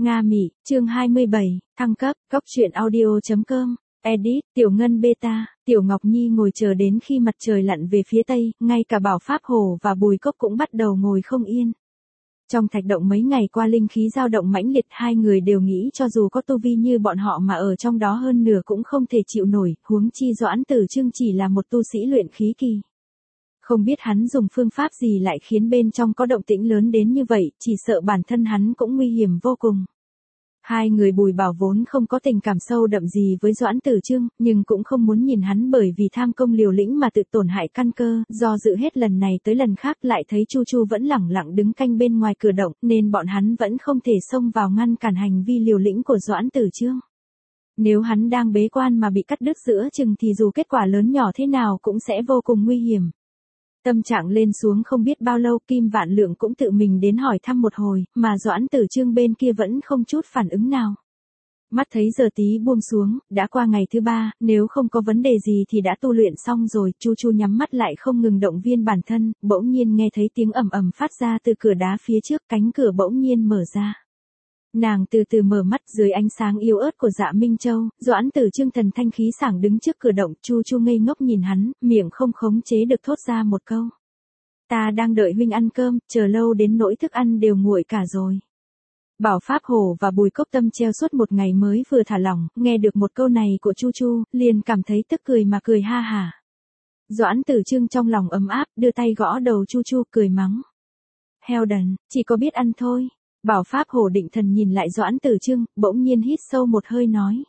Nga Mỹ, chương 27, thăng cấp, góc truyện audio.com, edit, Tiểu Ngân Beta, Tiểu Ngọc Nhi ngồi chờ đến khi mặt trời lặn về phía tây, ngay cả Bảo Pháp Hổ và Bùi Cốc cũng bắt đầu ngồi không yên. Trong thạch động mấy ngày qua linh khí dao động mãnh liệt, hai người đều nghĩ cho dù có tu vi như bọn họ mà ở trong đó hơn nửa cũng không thể chịu nổi, huống chi Doãn Tử Trương chỉ là một tu sĩ luyện khí kỳ. Không biết hắn dùng phương pháp gì lại khiến bên trong có động tĩnh lớn đến như vậy, chỉ sợ bản thân hắn cũng nguy hiểm vô cùng. Hai người Bùi Bảo vốn không có tình cảm sâu đậm gì với Doãn Tử Trương, nhưng cũng không muốn nhìn hắn bởi vì tham công liều lĩnh mà tự tổn hại căn cơ, do dự hết lần này tới lần khác lại thấy Chu Chu vẫn lẳng lặng đứng canh bên ngoài cửa động, nên bọn hắn vẫn không thể xông vào ngăn cản hành vi liều lĩnh của Doãn Tử Trương. Nếu hắn đang bế quan mà bị cắt đứt giữa chừng thì dù kết quả lớn nhỏ thế nào cũng sẽ vô cùng nguy hiểm. Tâm trạng lên xuống không biết bao lâu, Kim Vạn Lượng cũng tự mình đến hỏi thăm một hồi, mà Doãn Tử Trương bên kia vẫn không chút phản ứng nào. Mắt thấy giờ tí buông xuống, đã qua ngày thứ 3, nếu không có vấn đề gì thì đã tu luyện xong rồi, Chu Chu nhắm mắt lại không ngừng động viên bản thân, bỗng nhiên nghe thấy tiếng ầm ầm phát ra từ cửa đá phía trước, cánh cửa bỗng nhiên mở ra. Nàng từ từ mở mắt, dưới ánh sáng yếu ớt của Dạ Minh Châu, Doãn Tử Trương thần thanh khí sảng đứng trước cửa động, Chu Chu ngây ngốc nhìn hắn, miệng không khống chế được thốt ra một câu. Ta đang đợi huynh ăn cơm, chờ lâu đến nỗi thức ăn đều nguội cả rồi. Bảo Pháp Hổ và Bùi Cốc tâm treo suốt một ngày mới vừa thả lỏng, nghe được một câu này của Chu Chu, liền cảm thấy tức cười mà cười ha hả. Doãn Tử Trương trong lòng ấm áp, đưa tay gõ đầu Chu Chu cười mắng. Heo đần, chỉ có biết ăn thôi. Bảo Pháp Hổ định thần nhìn lại Doãn Tử Trương, bỗng nhiên hít sâu một hơi nói.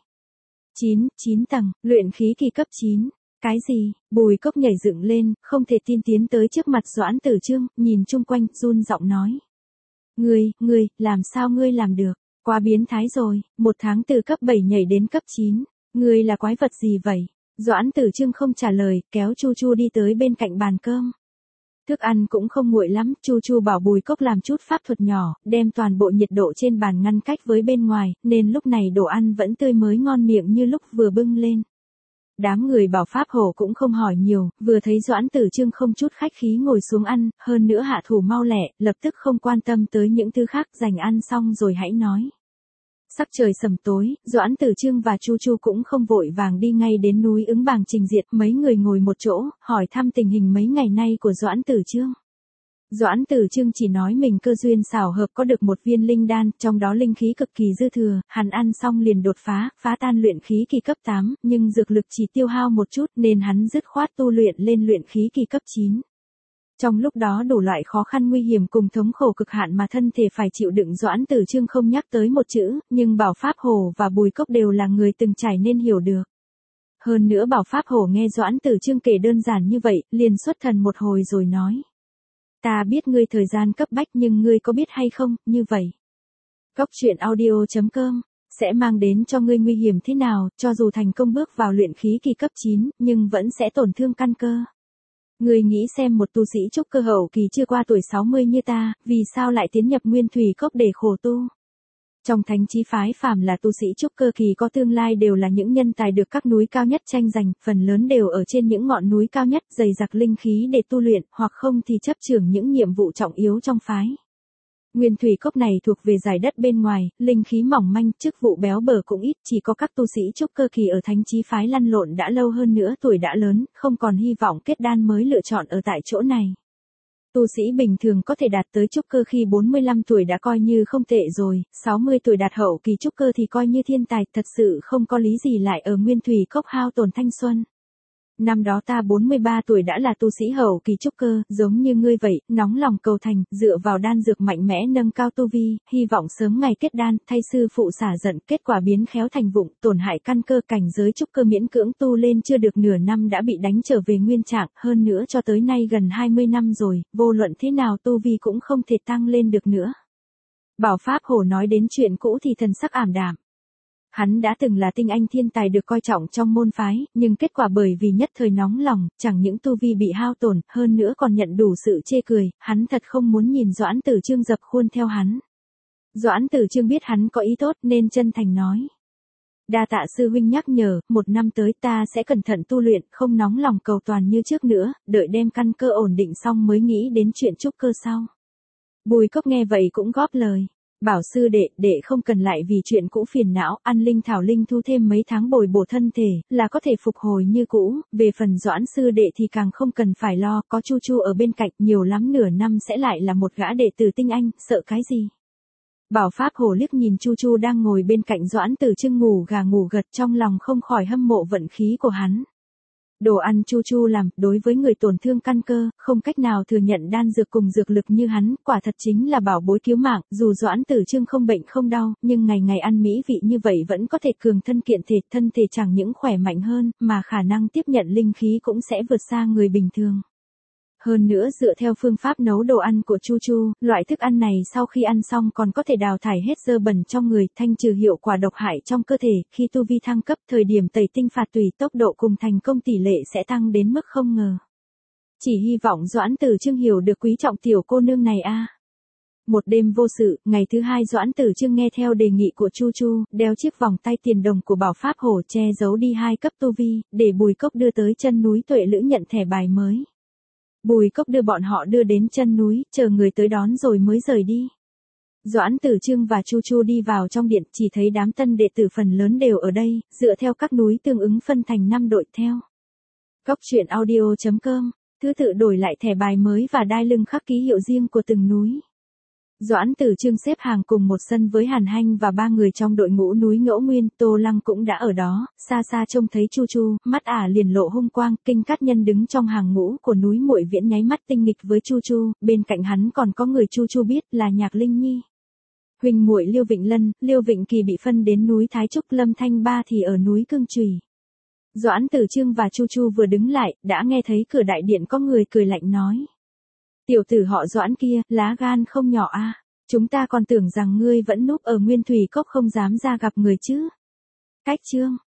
9 tầng, luyện khí kỳ cấp 9. Cái gì? Bùi Cốc nhảy dựng lên, không thể tin tiến tới trước mặt Doãn Tử Trương, nhìn chung quanh, run giọng nói. Ngươi, làm sao ngươi làm được? Quá biến thái rồi, 1 tháng từ cấp 7 nhảy đến cấp 9. Ngươi là quái vật gì vậy? Doãn Tử Trương không trả lời, kéo Chu Chu đi tới bên cạnh bàn cơm. Thức ăn cũng không nguội lắm, Chu Chu bảo Bùi Cốc làm chút pháp thuật nhỏ, đem toàn bộ nhiệt độ trên bàn ngăn cách với bên ngoài, nên lúc này đồ ăn vẫn tươi mới ngon miệng như lúc vừa bưng lên. Đám người Bảo Pháp Hổ cũng không hỏi nhiều, vừa thấy Doãn Tử Trương không chút khách khí ngồi xuống ăn, hơn nữa hạ thủ mau lẹ, lập tức không quan tâm tới những thứ khác, dành ăn xong rồi hãy nói. Sắc trời sầm tối, Doãn Tử Trương và Chu Chu cũng không vội vàng đi ngay đến núi Ứng Bàng trình diệt, mấy người ngồi một chỗ, hỏi thăm tình hình mấy ngày nay của Doãn Tử Trương. Doãn Tử Trương chỉ nói mình cơ duyên xảo hợp có được một viên linh đan, trong đó linh khí cực kỳ dư thừa, hắn ăn xong liền đột phá tan luyện khí kỳ cấp 8, nhưng dược lực chỉ tiêu hao một chút nên hắn dứt khoát tu luyện lên luyện khí kỳ cấp 9. Trong lúc đó đủ loại khó khăn nguy hiểm cùng thống khổ cực hạn mà thân thể phải chịu đựng Doãn Tử Trương không nhắc tới một chữ, nhưng Bảo Pháp Hổ và Bùi Cốc đều là người từng trải nên hiểu được. Hơn nữa Bảo Pháp Hổ nghe Doãn Tử Trương kể đơn giản như vậy, liền xuất thần một hồi rồi nói. Ta biết ngươi thời gian cấp bách nhưng ngươi có biết hay không, như vậy. Góc truyện audio.com sẽ mang đến cho ngươi nguy hiểm thế nào, cho dù thành công bước vào luyện khí kỳ cấp 9, nhưng vẫn sẽ tổn thương căn cơ. Ngươi nghĩ xem một tu sĩ trúc cơ hậu kỳ chưa qua tuổi 60 như ta, vì sao lại tiến nhập nguyên thủy cốc để khổ tu? Trong thánh chí phái phàm là tu sĩ trúc cơ kỳ có tương lai đều là những nhân tài được các núi cao nhất tranh giành, phần lớn đều ở trên những ngọn núi cao nhất, dày dặc linh khí để tu luyện, hoặc không thì chấp chưởng những nhiệm vụ trọng yếu trong phái. Nguyên thủy cốc này thuộc về dải đất bên ngoài, linh khí mỏng manh, chức vụ béo bở cũng ít, chỉ có các tu sĩ trúc cơ kỳ ở thánh chí phái lăn lộn đã lâu hơn nữa, tuổi đã lớn, không còn hy vọng kết đan mới lựa chọn ở tại chỗ này. Tu sĩ bình thường có thể đạt tới trúc cơ khi 45 tuổi đã coi như không tệ rồi, 60 tuổi đạt hậu kỳ trúc cơ thì coi như thiên tài, thật sự không có lý gì lại ở nguyên thủy cốc hao tổn thanh xuân. Năm đó ta 43 tuổi đã là tu sĩ hậu kỳ trúc cơ, giống như ngươi vậy, nóng lòng cầu thành, dựa vào đan dược mạnh mẽ nâng cao tu vi, hy vọng sớm ngày kết đan, thay sư phụ xả giận, kết quả biến khéo thành vụng, tổn hại căn cơ, cảnh giới trúc cơ miễn cưỡng tu lên chưa được nửa năm đã bị đánh trở về nguyên trạng, hơn nữa cho tới nay gần 20 năm rồi, vô luận thế nào tu vi cũng không thể tăng lên được nữa. Bảo Pháp Hổ nói đến chuyện cũ thì thần sắc ảm đạm. Hắn đã từng là tinh anh thiên tài được coi trọng trong môn phái, nhưng kết quả bởi vì nhất thời nóng lòng, chẳng những tu vi bị hao tổn, hơn nữa còn nhận đủ sự chê cười, hắn thật không muốn nhìn Doãn Tử Trương dập khuôn theo hắn. Doãn Tử Trương biết hắn có ý tốt nên chân thành nói. Đa tạ sư huynh nhắc nhở, 1 năm tới ta sẽ cẩn thận tu luyện, không nóng lòng cầu toàn như trước nữa, đợi đem căn cơ ổn định xong mới nghĩ đến chuyện trúc cơ sau. Bùi Cốc nghe vậy cũng góp lời. Bảo sư đệ, đệ không cần lại vì chuyện cũ phiền não, ăn linh thảo linh thu thêm mấy tháng bồi bổ thân thể, là có thể phục hồi như cũ, về phần Doãn sư đệ thì càng không cần phải lo, có Chu Chu ở bên cạnh, nhiều lắm nửa năm sẽ lại là một gã đệ tử tinh anh, sợ cái gì. Bảo Pháp Hồ liếc nhìn Chu Chu đang ngồi bên cạnh Doãn Tử Trưng ngủ gà ngủ gật, trong lòng không khỏi hâm mộ vận khí của hắn. Đồ ăn Chu Chu làm, đối với người tổn thương căn cơ, không cách nào thừa nhận đan dược cùng dược lực như hắn, quả thật chính là bảo bối cứu mạng, dù Doãn Tử Trưng không bệnh không đau, nhưng ngày ngày ăn mỹ vị như vậy vẫn có thể cường thân kiện thể, thân thể chẳng những khỏe mạnh hơn, mà khả năng tiếp nhận linh khí cũng sẽ vượt xa người bình thường. Hơn nữa dựa theo phương pháp nấu đồ ăn của Chu Chu, loại thức ăn này sau khi ăn xong còn có thể đào thải hết dơ bẩn trong người, thanh trừ hiệu quả độc hại trong cơ thể, khi tu vi thăng cấp, thời điểm tẩy tinh phạt tùy, tốc độ cùng thành công tỷ lệ sẽ tăng đến mức không ngờ. Chỉ hy vọng Doãn Tử Trưng hiểu được quý trọng tiểu cô nương này a. Một đêm vô sự, ngày thứ hai Doãn Tử Trưng nghe theo đề nghị của Chu Chu, đeo chiếc vòng tay tiền đồng của Bảo Pháp Hổ che giấu đi 2 cấp tu vi, để Bùi Cốc đưa tới chân núi Tuệ Lữ nhận thẻ bài mới. Bùi Cốc đưa bọn họ đưa đến chân núi, chờ người tới đón rồi mới rời đi. Doãn Tử Trưng và Chu Chu đi vào trong điện, chỉ thấy đám tân đệ tử phần lớn đều ở đây, dựa theo các núi tương ứng phân thành 5 đội theo. Cốc truyện audio.com, thứ tự đổi lại thẻ bài mới và đai lưng khắc ký hiệu riêng của từng núi. Doãn Tử Trưng xếp hàng cùng một sân với Hàn Hanh và 3 người trong đội ngũ núi Ngẫu Nguyên, Tô Lăng cũng đã ở đó, xa xa trông thấy Chu Chu, mắt ả liền lộ hung quang, Kinh Cát Nhân đứng trong hàng ngũ của núi Muội Viễn nháy mắt tinh nghịch với Chu Chu, bên cạnh hắn còn có người Chu Chu biết là Nhạc Linh Nhi. Huynh muội Liêu Vịnh Lân, Liêu Vịnh Kỳ bị phân đến núi Thái Trúc, Lâm Thanh Ba thì ở núi Cương Chùy. Doãn Tử Trưng và Chu Chu vừa đứng lại, đã nghe thấy cửa đại điện có người cười lạnh nói. Tiểu tử họ Doãn kia, lá gan không nhỏ a. Chúng ta còn tưởng rằng ngươi vẫn núp ở Nguyên Thủy Cốc không dám ra gặp người chứ. Cách chương.